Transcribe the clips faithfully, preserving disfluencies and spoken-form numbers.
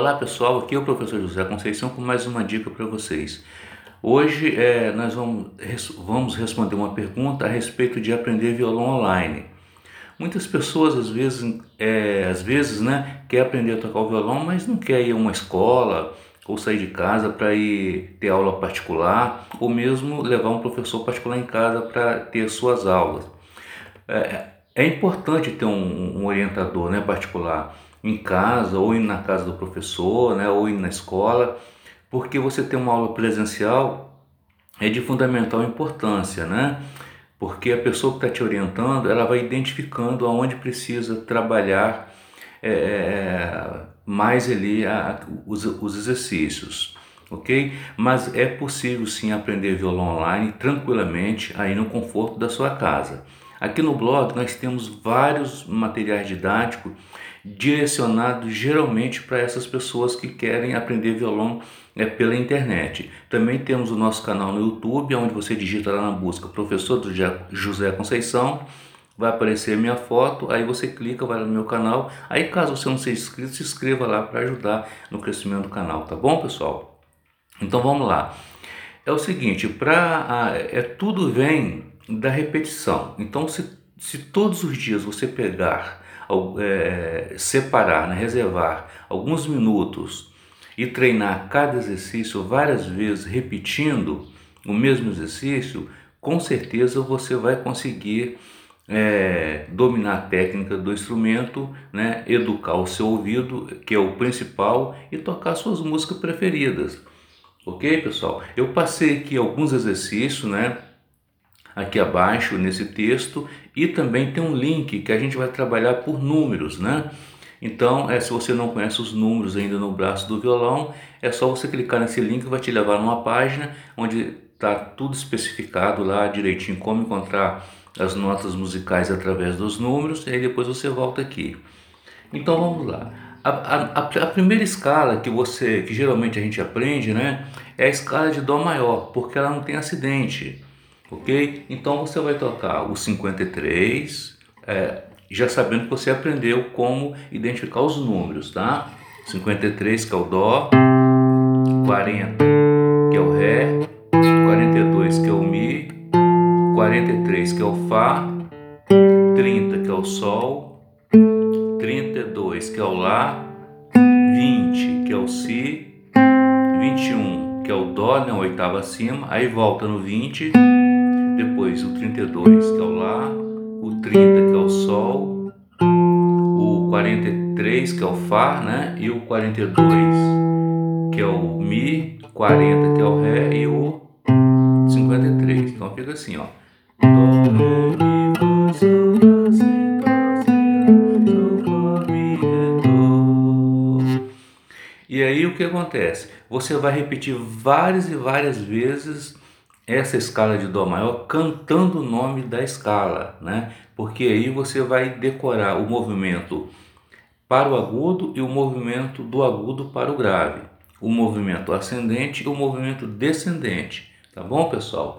Olá pessoal, aqui é o professor José Conceição com mais uma dica para vocês. Hoje é, nós vamos, vamos responder uma pergunta a respeito de aprender violão online. Muitas pessoas às vezes, é, às vezes né, quer aprender a tocar o violão, mas não quer ir a uma escola ou sair de casa para ir ter aula particular ou mesmo levar um professor particular em casa para ter suas aulas. É, é importante ter um, um orientador, né, particular em casa ou na casa do professor, né, ou na escola, porque você ter uma aula presencial é de fundamental importância, né? Porque a pessoa que está te orientando, ela vai identificando aonde precisa trabalhar é, é, mais ali a, os, os exercícios, ok? Mas é possível sim aprender violão online tranquilamente aí no conforto da sua casa. Aqui no blog nós temos vários materiais didáticos direcionados geralmente para essas pessoas que querem aprender violão é, pela internet. Também temos o nosso canal no YouTube, onde você digita lá na busca Professor José Conceição, vai aparecer a minha foto, aí você clica, vai no meu canal, aí caso você não seja inscrito, se inscreva lá para ajudar no crescimento do canal, tá bom pessoal? Então vamos lá. É o seguinte, pra, é, tudo vem da repetição. Então se, se todos os dias você pegar, é, separar, né, reservar alguns minutos e treinar cada exercício várias vezes, repetindo o mesmo exercício, com certeza você vai conseguir é, dominar a técnica do instrumento, né, educar o seu ouvido, que é o principal, e tocar suas músicas preferidas. Ok, pessoal? Eu passei aqui alguns exercícios, né, aqui abaixo nesse texto, e também tem um link que a gente vai trabalhar por números, né? Então, é, se você não conhece os números ainda no braço do violão, é só você clicar nesse link que vai te levar numa página onde está tudo especificado lá direitinho como encontrar as notas musicais através dos números, e aí depois você volta aqui. Então vamos lá. A, a, a primeira escala que você, que geralmente a gente aprende, né, é a escala de Dó maior, porque ela não tem acidente, ok? Então você vai tocar o cinquenta e três, é, já sabendo que você aprendeu como identificar os números, tá? cinquenta e três que é o Dó, quarenta que é o Ré, quarenta e dois que é o Mi, quarenta e três que é o Fá, trinta que é o Sol, trinta e dois que é o Lá, vinte que é o Si, vinte e um que é o Dó, né, a oitava acima, aí volta no vinte, depois o trinta e dois que é o Lá, o trinta que é o Sol, o quarenta e três que é o Fá, né, e o quarenta e dois que é o Mi, quarenta que é o Ré e o cinquenta e três. Então fica assim, ó. Dó, Ré, Mi, Fá, Sol, Lá, Si, Dó, Si, Lá, Sol, Fá, Mi, Ré, Dó. E aí o que acontece? Você vai repetir várias e várias vezes essa escala de Dó maior cantando o nome da escala, né? Porque aí você vai decorar o movimento para o agudo e o movimento do agudo para o grave, o movimento ascendente e o movimento descendente, tá bom, pessoal?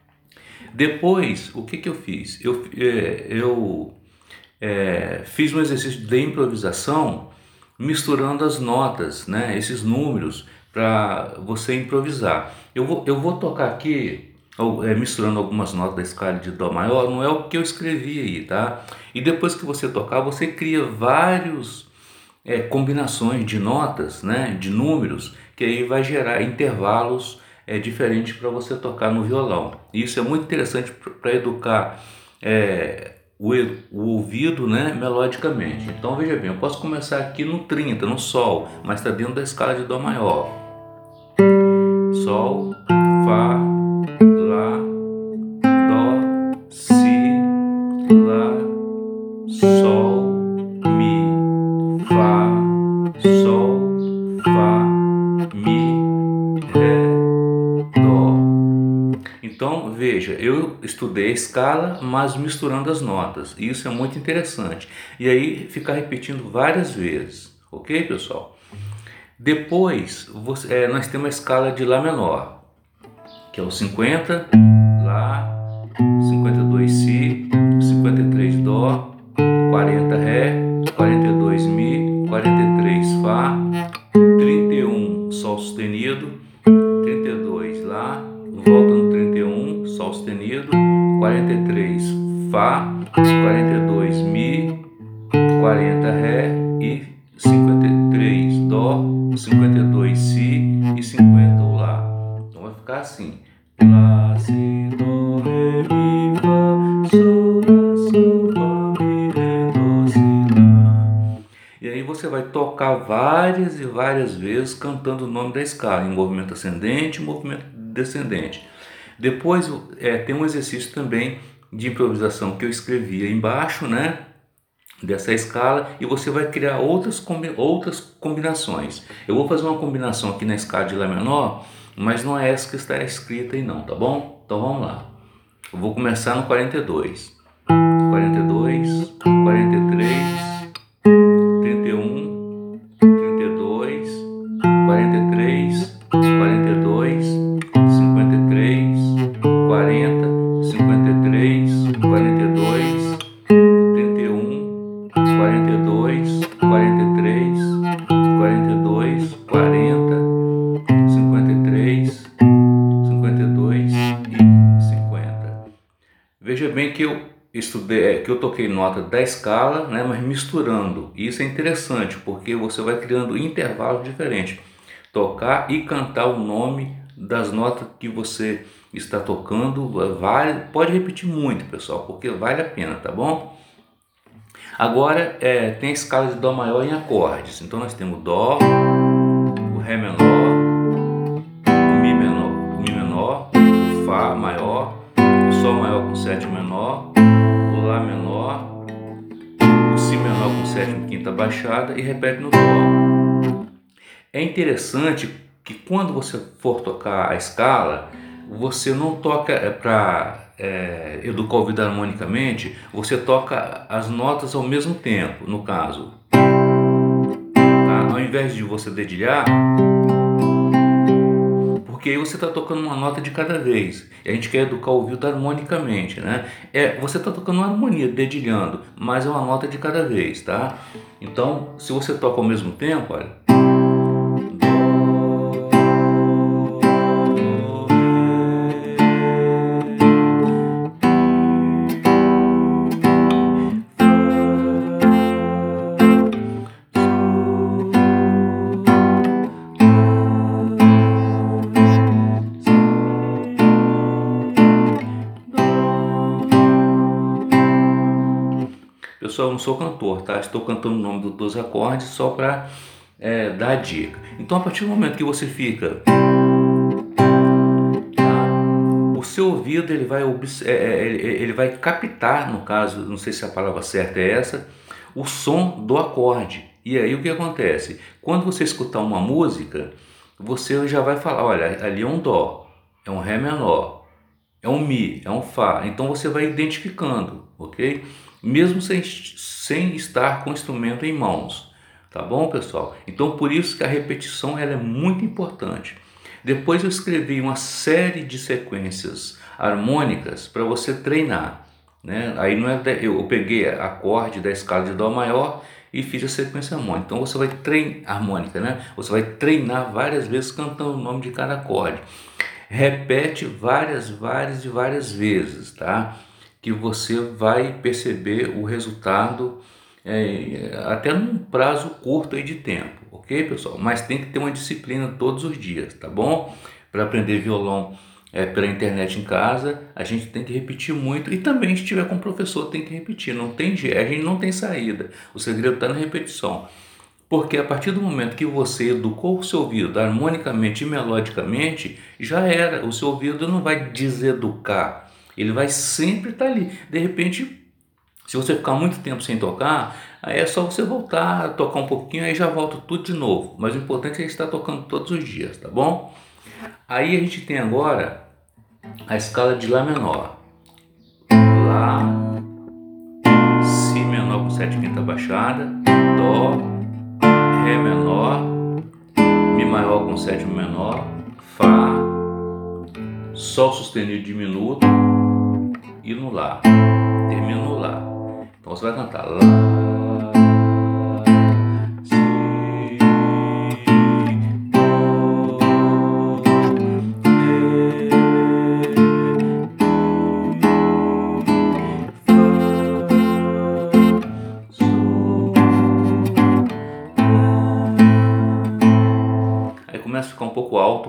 Depois, o que que eu fiz? Eu, é, eu é, fiz um exercício de improvisação misturando as notas, né, esses números, para você improvisar. Eu vou, eu vou tocar aqui, é, misturando algumas notas da escala de Dó maior, não é o que eu escrevi aí, tá? E depois que você tocar, você cria vários é, combinações de notas, né, de números, que aí vai gerar intervalos é, diferentes para você tocar no violão. Isso é muito interessante para educar é, o, o ouvido, né, melodicamente. Então veja bem, eu posso começar aqui no trinta, no Sol, mas está dentro da escala de Dó maior. Sol, Fá, Lá, Dó, Si, Lá, Sol, Mi, Fá, Sol, Fá, Mi, Ré, Dó. Então veja, eu estudei a escala, mas misturando as notas, e isso é muito interessante. E aí ficar repetindo várias vezes, ok, pessoal? Depois você, é, nós temos a escala de Lá menor, que é o cinquenta, Lá, cinquenta e dois Si, cinquenta e três Dó, quarenta Ré, quarenta e dois Mi, quarenta e três Fá, sustenido, quarenta e três Fá, quarenta e dois Mi, quarenta Ré e cinquenta e três Dó, cinquenta e dois Si e cinquenta o Lá. Então vai ficar assim: Lá, Si, Dó, Ré, Mi, Fá, Sol, Lá, Sol, Fá, Mi, Ré, Dó, Si, Lá. E aí você vai tocar várias e várias vezes cantando o nome da escala em movimento ascendente e movimento descendente. Depois é, tem um exercício também de improvisação que eu escrevi aí embaixo, né, dessa escala, e você vai criar outras, combi outras combinações. Eu vou fazer uma combinação aqui na escala de Lá menor, mas não é essa que está escrita aí não, tá bom? Então vamos lá. Eu vou começar no quarenta e dois, quarenta e dois, quarenta e três, trinta e um, trinta e dois, quarenta e três, quarenta e dois, cinquenta e três, quarenta, cinquenta e três, quarenta e dois, trinta e um, quarenta e dois, quarenta e três, quarenta e dois, quarenta, cinquenta e três, cinquenta e dois e cinquenta. Veja bem que eu estudei, que eu toquei nota da escala, né, mas misturando. Isso é interessante porque você vai criando intervalos diferentes. Tocar e cantar o nome das notas que você está tocando, vale, pode repetir muito, pessoal, porque vale a pena, tá bom? Agora é, tem a escala de Dó maior em acordes. Então nós temos o Dó, o Ré menor, o Mi menor, o Mi menor, o Fá maior, o Sol maior com sétima menor, o Lá menor, o Si menor com sétima e quinta baixada e repete no Dó. É interessante que quando você for tocar a escala, você não toca para é, educar o ouvido harmonicamente, você toca as notas ao mesmo tempo, no caso. Tá? Ao invés de você dedilhar, porque aí você está tocando uma nota de cada vez. E a gente quer educar o ouvido harmonicamente, né? É, você está tocando uma harmonia, dedilhando, mas é uma nota de cada vez, tá? Então, se você toca ao mesmo tempo, olha. Pessoal, eu não sou cantor, tá? Estou cantando o nome dos acordes só para é, dar a dica. Então, a partir do momento que você fica, tá? O seu ouvido ele vai, é, ele, ele vai captar, no caso, não sei se a palavra certa é essa, o som do acorde. E aí o que acontece? Quando você escutar uma música, você já vai falar, olha, ali é um Dó, é um Ré menor, é um Mi, é um Fá. Então você vai identificando, ok? Mesmo sem, sem estar com o instrumento em mãos, tá bom, pessoal? Então por isso que a repetição ela é muito importante. Depois eu escrevi uma série de sequências harmônicas para você treinar, né? Aí não é eu peguei acorde da escala de Dó maior e fiz a sequência harmônica. Então você vai treinar harmônica, né? Você vai treinar várias vezes cantando o nome de cada acorde. Repete várias, várias e várias vezes, tá? Que você vai perceber o resultado é, até num prazo curto aí de tempo, ok, pessoal? Mas tem que ter uma disciplina todos os dias, tá bom? Para aprender violão é, pela internet em casa, a gente tem que repetir muito, e também se tiver com o professor tem que repetir, não tem jeito, a gente não tem saída, o segredo está na repetição. Porque a partir do momento que você educou o seu ouvido harmonicamente e melodicamente, já era, o seu ouvido não vai deseducar, ele vai sempre estar ali. De repente, se você ficar muito tempo sem tocar, aí é só você voltar a tocar um pouquinho, aí já volta tudo de novo. Mas o importante é estar tocando todos os dias, tá bom? Aí a gente tem agora a escala de Lá menor. Lá, Si menor com sete quinta baixada, Dó, Ré menor, Mi maior com sétima menor, Fá, Sol sustenido diminuto e no Lá. Termina no Lá. Então você vai cantar Lá, Si, Dó, Ré,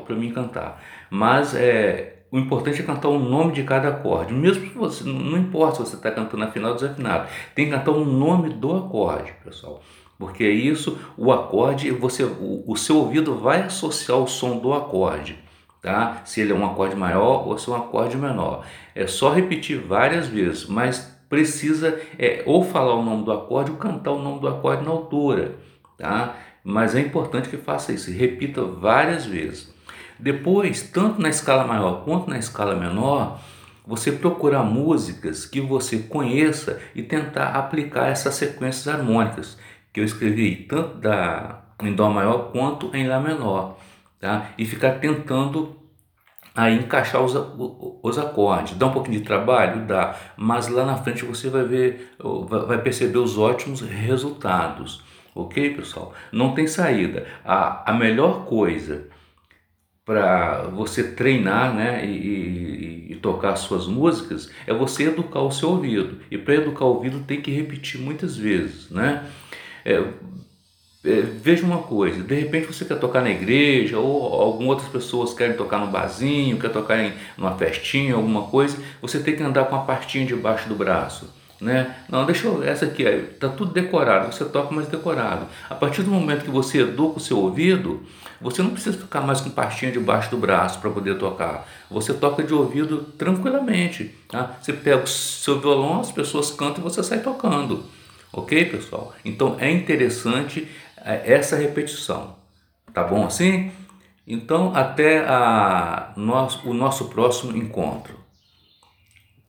para mim cantar. Mas é, o importante é cantar o nome de cada acorde. Mesmo que você, não importa se você está cantando afinado ou desafinado, tem que cantar o nome do acorde, pessoal. Porque é isso, o acorde, você, o, o seu ouvido vai associar o som do acorde, tá? Se ele é um acorde maior ou se é um acorde menor. É só repetir várias vezes, mas precisa é, ou falar o nome do acorde ou cantar o nome do acorde na altura, tá? Mas é importante que faça isso, repita várias vezes. Depois, tanto na escala maior quanto na escala menor, você procurar músicas que você conheça e tentar aplicar essas sequências harmônicas que eu escrevi, tanto da, em Dó maior quanto em Lá menor, tá? E ficar tentando aí encaixar os, os acordes. Dá um pouquinho de trabalho? Dá, mas lá na frente você vai ver, vai perceber os ótimos resultados. Ok, pessoal? Não tem saída. A, a melhor coisa para você treinar, né, e, e, e tocar suas músicas é você educar o seu ouvido. E para educar o ouvido tem que repetir muitas vezes, né? É, é, veja uma coisa, de repente você quer tocar na igreja ou algumas outras pessoas querem tocar no barzinho, quer tocar em uma festinha, alguma coisa, você tem que andar com a pastinha debaixo do braço, né? Não, deixa eu, essa aqui, está tudo decorado, você toca mais decorado. A partir do momento que você educa o seu ouvido, você não precisa tocar mais com pastinha debaixo do braço para poder tocar. Você toca de ouvido tranquilamente, tá? Você pega o seu violão, as pessoas cantam e você sai tocando. Ok, pessoal? Então é interessante essa repetição, tá bom assim? Então até a, nosso, o nosso próximo encontro.